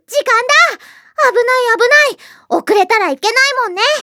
時間だ。危ない危ない。遅れたらいけないもんね。